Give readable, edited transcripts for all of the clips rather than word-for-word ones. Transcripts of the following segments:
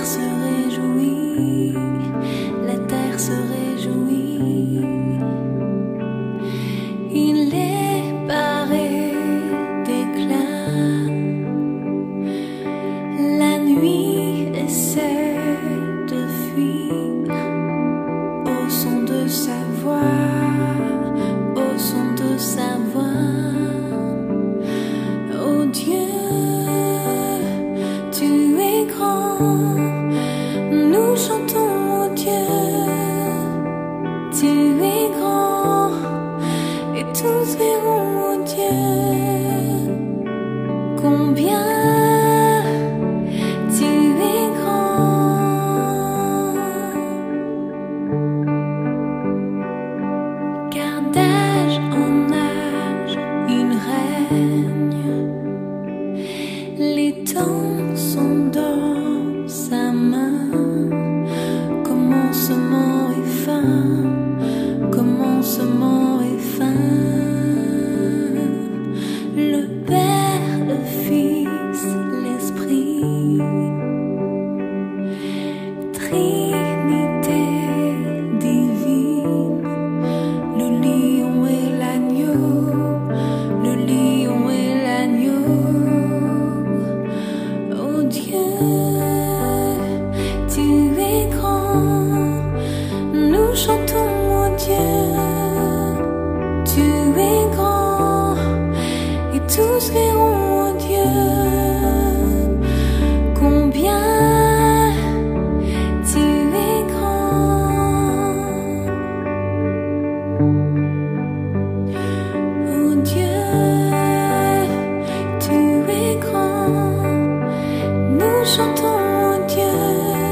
se réjouit, la terre se réjouit. Il est paré d'éclat. La nuit essaie de fuir au son de sa voix, au son de sa voix. Oh Dieu, tu es grand, nous chantons oh Dieu, tu es grand, et tous verront oh Dieu, combien tu es grand. Car d'âge en âge il règne, les temps sont dans sa main. Commencement et fin, commencement et fin. Le Père, le Fils, l'Esprit, Trinité divine, le lion et l'agneau, le lion et l'agneau. Oh Dieu, tu es grand, nous chantons oh Dieu, tu es grand, et tous verront oh Dieu, combien tu es grand. Oh Dieu, tu es grand, nous chantons oh Dieu,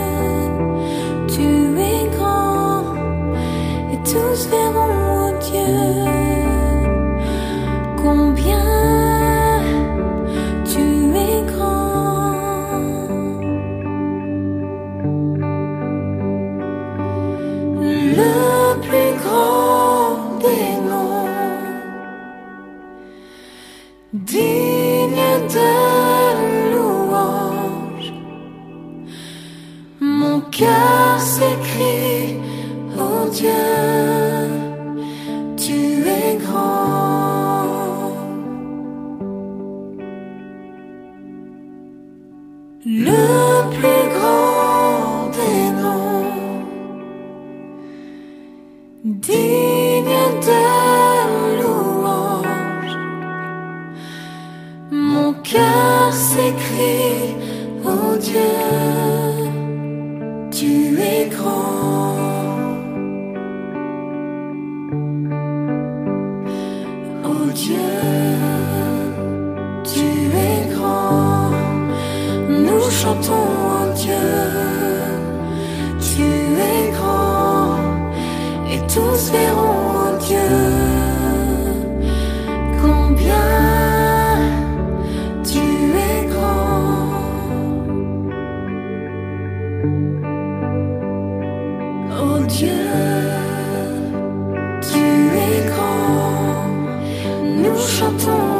tu es grand, et tous verront oh Dieu, combien tu es grand. Le plus grand des noms, digne de louange, mon cœur s'écrie, oh Dieu, tu es grand. Le plus grand des noms, digne de louange, mon cœur s'écrie, oh Dieu, tu es grand. Oh Dieu, tu es grand, nous chantons oh Dieu, tu es grand, et tous verront oh Dieu, combien tu es grand. Oh Dieu, tu es grand, nous chantons